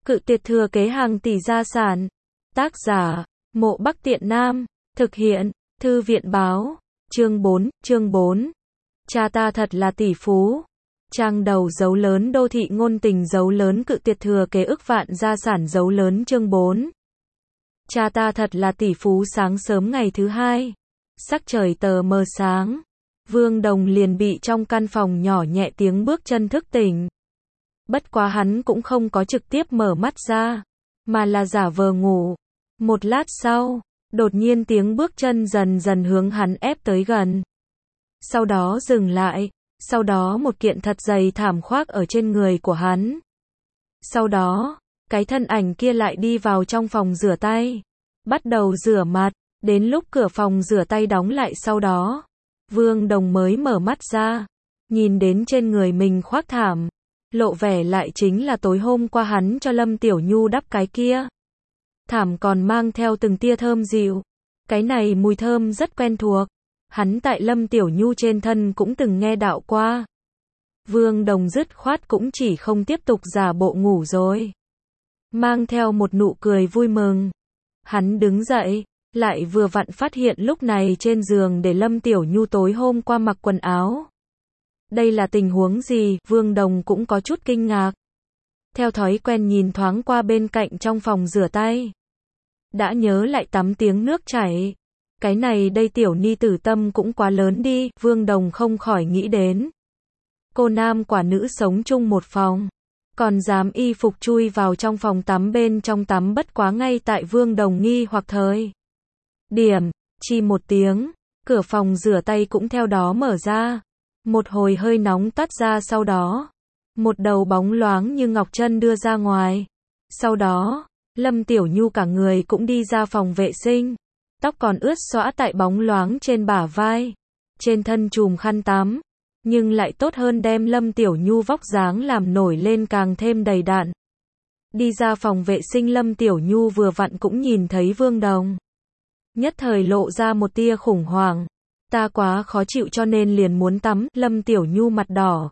Cự tuyệt thừa kế hàng tỷ gia sản. Tác giả, Mộ Bắc Tiện Nam. Thực hiện, Thư viện báo. Chương 4. Cha ta thật là tỷ phú. Trang đầu dấu lớn đô thị ngôn tình dấu lớn cự tuyệt thừa kế ức vạn gia sản dấu lớn chương 4. Cha ta thật là tỷ phú. Sáng sớm ngày thứ hai, sắc trời tờ mờ sáng, Vương Đồng liền bị trong căn phòng nhỏ nhẹ tiếng bước chân thức tỉnh. Bất quá hắn cũng không có trực tiếp mở mắt ra, mà là giả vờ ngủ. Một lát sau, đột nhiên tiếng bước chân dần dần hướng hắn ép tới gần. Sau đó dừng lại, sau đó một kiện thật dày thảm khoác ở trên người của hắn. Sau đó, cái thân ảnh kia lại đi vào trong phòng rửa tay, bắt đầu rửa mặt, đến lúc cửa phòng rửa tay đóng lại sau đó, Vương Đồng mới mở mắt ra, nhìn đến trên người mình khoác thảm, lộ vẻ lại chính là tối hôm qua hắn cho Lâm Tiểu Nhu đắp cái kia. Thảm còn mang theo từng tia thơm dịu, cái này mùi thơm rất quen thuộc, hắn tại Lâm Tiểu Nhu trên thân cũng từng nghe đạo qua. Vương Đồng dứt khoát cũng chỉ không tiếp tục giả bộ ngủ rồi, mang theo một nụ cười vui mừng. Hắn đứng dậy, lại vừa vặn phát hiện lúc này trên giường để Lâm Tiểu Nhu tối hôm qua mặc quần áo. Đây là tình huống gì? Vương Đồng cũng có chút kinh ngạc. Theo thói quen nhìn thoáng qua bên cạnh trong phòng rửa tay. Đã nhớ lại tắm tiếng nước chảy. Cái này đây tiểu ni tử tâm cũng quá lớn đi, Vương Đồng không khỏi nghĩ đến. Cô nam quả nữ sống chung một phòng, còn dám y phục chui vào trong phòng tắm bên trong tắm. Bất quá ngay tại Vương Đồng nghi hoặc thời điểm, chi một tiếng, cửa phòng rửa tay cũng theo đó mở ra. Một hồi hơi nóng tắt ra, sau đó, một đầu bóng loáng như ngọc chân đưa ra ngoài. Sau đó, Lâm Tiểu Nhu cả người cũng đi ra phòng vệ sinh, tóc còn ướt xõa tại bóng loáng trên bả vai, trên thân chùm khăn tắm, nhưng lại tốt hơn đem Lâm Tiểu Nhu vóc dáng làm nổi lên càng thêm đầy đặn. Đi ra phòng vệ sinh, Lâm Tiểu Nhu vừa vặn cũng nhìn thấy Vương Đồng. Nhất thời lộ ra một tia khủng hoảng. Ta quá khó chịu cho nên liền muốn tắm. Lâm Tiểu Nhu mặt đỏ,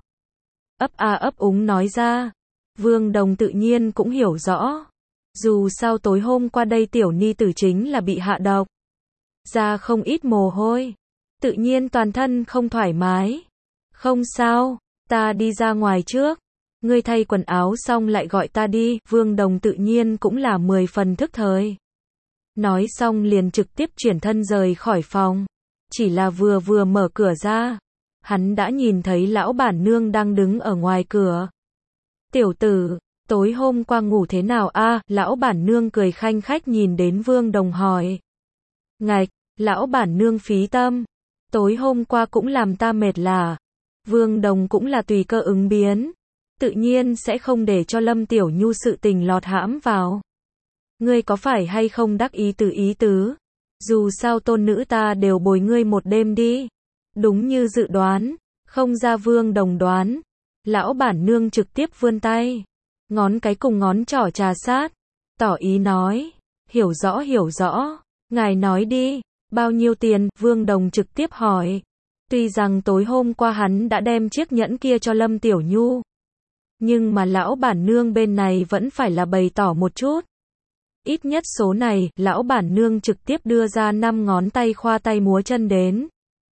ấp úng nói ra. Vương Đồng tự nhiên cũng hiểu rõ. Dù sao tối hôm qua đây tiểu ni tử chính là bị hạ độc, ra không ít mồ hôi, tự nhiên toàn thân không thoải mái. Không sao, ta đi ra ngoài trước, ngươi thay quần áo xong lại gọi ta đi. Vương Đồng tự nhiên cũng là 10 phần thức thời. Nói xong liền trực tiếp chuyển thân rời khỏi phòng. Chỉ là vừa mở cửa ra, hắn đã nhìn thấy lão bản nương đang đứng ở ngoài cửa. Tiểu tử, tối hôm qua ngủ thế nào a? Lão bản nương cười khanh khách nhìn đến Vương Đồng hỏi. Ngạch, lão bản nương phí tâm. Tối hôm qua cũng làm ta mệt lả. Vương Đồng cũng là tùy cơ ứng biến, tự nhiên sẽ không để cho Lâm Tiểu Nhu sự tình lọt hãm vào. Ngươi có phải hay không đắc ý tứ? Dù sao tôn nữ ta đều bồi ngươi một đêm đi. Đúng như dự đoán, không ra Vương Đồng đoán. Lão bản nương trực tiếp vươn tay, ngón cái cùng ngón trỏ trà sát, tỏ ý nói, hiểu rõ, ngài nói đi, bao nhiêu tiền? Vương Đồng trực tiếp hỏi. Tuy rằng tối hôm qua hắn đã đem chiếc nhẫn kia cho Lâm Tiểu Nhu, nhưng mà lão bản nương bên này vẫn phải là bày tỏ một chút. Ít nhất số này, lão bản nương trực tiếp đưa ra 5 ngón tay khoa tay múa chân đến.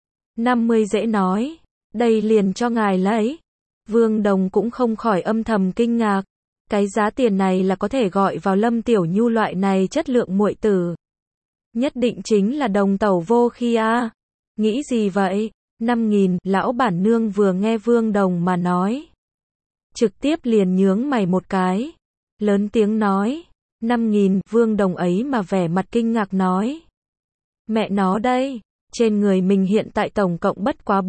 50 dễ nói, đây liền cho ngài lấy. Vương Đồng cũng không khỏi âm thầm kinh ngạc. Cái giá tiền này là có thể gọi vào Lâm Tiểu Nhu loại này chất lượng muội tử. Nhất định chính là đồng tẩu vô khi a. Nghĩ gì vậy? 5.000, lão bản nương vừa nghe Vương Đồng mà nói, trực tiếp liền nhướng mày một cái, lớn tiếng nói. 5.000, Vương Đồng ấy mà vẻ mặt kinh ngạc nói. Mẹ nó đây, trên người mình hiện tại tổng cộng bất quá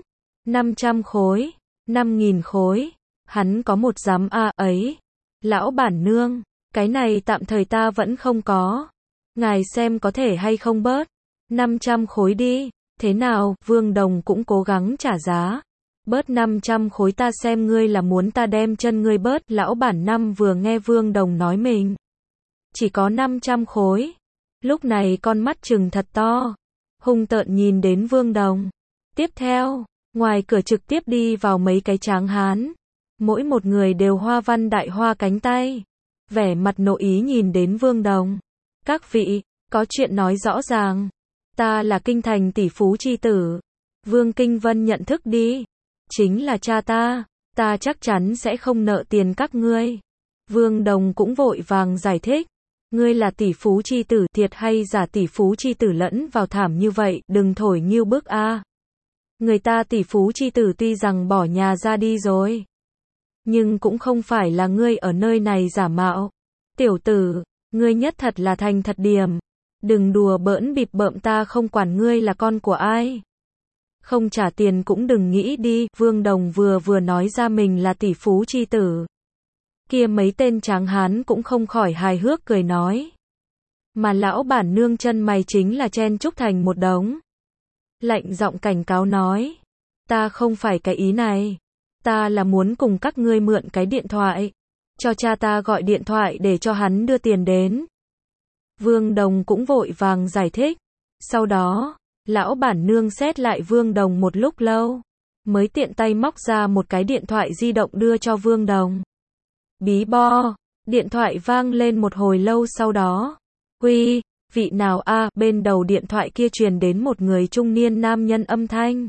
500 khối, 5.000 khối, hắn có một giám a ấy. Lão bản nương, cái này tạm thời ta vẫn không có. Ngài xem có thể hay không bớt 500 khối đi, thế nào? Vương Đồng cũng cố gắng trả giá. Bớt 500 khối ta xem ngươi là muốn ta đem chân ngươi bớt. Lão bản năm vừa nghe Vương Đồng nói mình chỉ có 500 khối, lúc này con mắt trừng thật to, hung tợn nhìn đến Vương Đồng. Tiếp theo, ngoài cửa trực tiếp đi vào mấy cái tráng hán, mỗi một người đều hoa văn đại hoa cánh tay, vẻ mặt nội ý nhìn đến Vương Đồng. Các vị, có chuyện nói rõ ràng. Ta là kinh thành tỷ phú chi tử. Vương Kinh Vân nhận thức đi. Chính là cha ta chắc chắn sẽ không nợ tiền các ngươi. Vương Đồng cũng vội vàng giải thích. Ngươi là tỷ phú chi tử, thiệt hay giả tỷ phú chi tử lẫn vào thảm như vậy, đừng thổi nghiêu bức a. Người ta tỷ phú chi tử tuy rằng bỏ nhà ra đi rồi, nhưng cũng không phải là ngươi ở nơi này giả mạo. Tiểu tử, ngươi nhất thật là thành thật điểm. Đừng đùa bỡn bịp bợm, ta không quản ngươi là con của ai. Không trả tiền cũng đừng nghĩ đi. Vương Đồng vừa nói ra mình là tỷ phú chi tử. Kia mấy tên tráng hán cũng không khỏi hài hước cười nói. Mà lão bản nương chân mày chính là chen chúc thành một đống. Lạnh giọng cảnh cáo nói. Ta không phải cái ý này. Ta là muốn cùng các ngươi mượn cái điện thoại. Cho cha ta gọi điện thoại để cho hắn đưa tiền đến. Vương Đồng cũng vội vàng giải thích. Sau đó, lão bản nương xét lại Vương Đồng một lúc lâu. Mới tiện tay móc ra một cái điện thoại di động đưa cho Vương Đồng. Bí bo, điện thoại vang lên một hồi lâu sau đó. Uy, vị nào a? Bên đầu điện thoại kia truyền đến một người trung niên nam nhân âm thanh.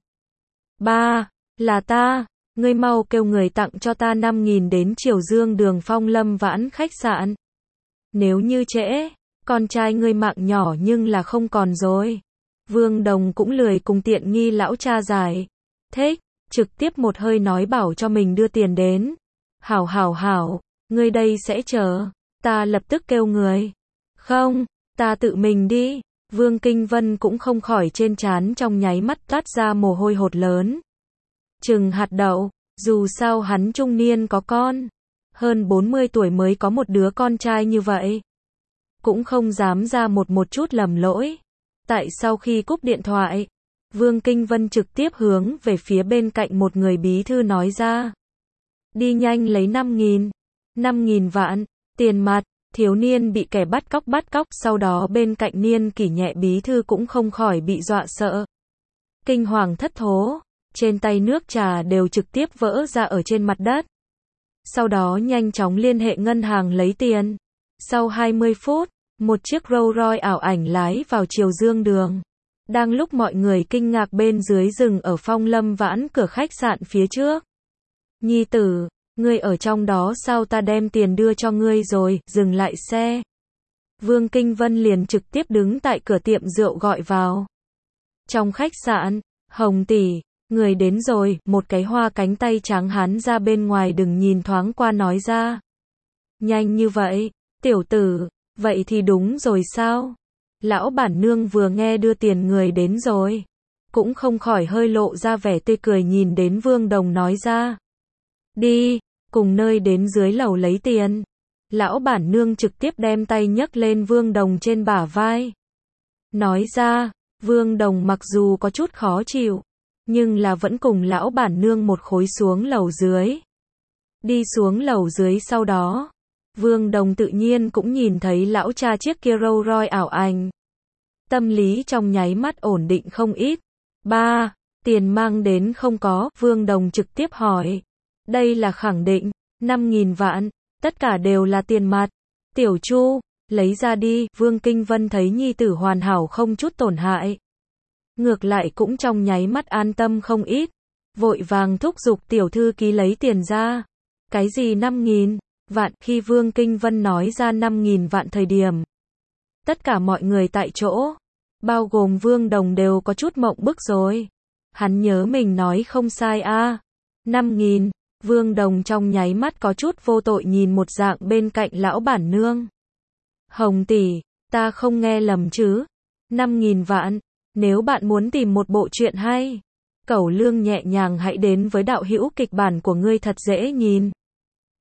Ba, là ta, ngươi mau kêu người tặng cho ta 5.000 đến Triều Dương đường Phong Lâm Vãn khách sạn. Nếu như trễ, con trai ngươi mạng nhỏ nhưng là không còn rồi. Vương Đồng cũng lười cùng tiện nghi lão cha giải thích, trực tiếp một hơi nói bảo cho mình đưa tiền đến. Hảo, ngươi đây sẽ chờ, ta lập tức kêu người. Không, ta tự mình đi. Vương Kinh Vân cũng không khỏi trên trán trong nháy mắt toát ra mồ hôi hột lớn. Chừng hạt đậu, dù sao hắn trung niên có con. Hơn 40 tuổi mới có một đứa con trai như vậy. Cũng không dám ra một chút lầm lỗi. Tại sau khi cúp điện thoại, Vương Kinh Vân trực tiếp hướng về phía bên cạnh một người bí thư nói ra. Đi nhanh lấy 5.000 vạn, tiền mặt. Thiếu niên bị kẻ bắt cóc, sau đó bên cạnh niên kỷ nhẹ bí thư cũng không khỏi bị dọa sợ. Kinh hoàng thất thố, trên tay nước trà đều trực tiếp vỡ ra ở trên mặt đất. Sau đó nhanh chóng liên hệ ngân hàng lấy tiền. Sau 20 phút, một chiếc Rolls Royce ảo ảnh lái vào Triều Dương đường. Đang lúc mọi người kinh ngạc bên dưới dừng ở Phong Lâm Vãn cửa khách sạn phía trước. Nhi tử, ngươi ở trong đó sao, ta đem tiền đưa cho ngươi rồi, dừng lại xe. Vương Kinh Vân liền trực tiếp đứng tại cửa tiệm rượu gọi vào. Trong khách sạn, Hồng tỷ, người đến rồi, một cái hoa cánh tay trắng hán ra bên ngoài đừng nhìn thoáng qua nói ra. Nhanh như vậy, tiểu tử, vậy thì đúng rồi sao? Lão bản nương vừa nghe đưa tiền người đến rồi. Cũng không khỏi hơi lộ ra vẻ tươi cười nhìn đến Vương Đồng nói ra. Đi, cùng nơi đến dưới lầu lấy tiền. Lão bản nương trực tiếp đem tay nhấc lên Vương Đồng trên bả vai. Nói ra, Vương Đồng mặc dù có chút khó chịu, nhưng là vẫn cùng lão bản nương một khối xuống lầu dưới. Đi xuống lầu dưới sau đó, Vương Đồng tự nhiên cũng nhìn thấy lão cha chiếc kia Rolls Royce ảo ảnh. Tâm lý trong nháy mắt ổn định không ít. Ba, tiền mang đến không có? Vương Đồng trực tiếp hỏi. Đây là khẳng định, 5.000 vạn, tất cả đều là tiền mặt. Tiểu Chu, lấy ra đi. Vương Kinh Vân thấy nhi tử hoàn hảo không chút tổn hại. Ngược lại cũng trong nháy mắt an tâm không ít. Vội vàng thúc giục tiểu thư ký lấy tiền ra. Cái gì 5.000 vạn? Khi Vương Kinh Vân nói ra 5.000 vạn thời điểm, tất cả mọi người tại chỗ, bao gồm Vương Đồng đều có chút mộng bức rồi. Hắn nhớ mình nói không sai a. 5.000. Vương Đồng trong nháy mắt có chút vô tội nhìn một dạng bên cạnh lão bản nương. Hồng tỷ, ta không nghe lầm chứ? 5.000 vạn, nếu bạn muốn tìm một bộ truyện hay, Cẩu Lương nhẹ nhàng hãy đến với đạo hữu kịch bản của ngươi thật dễ nhìn.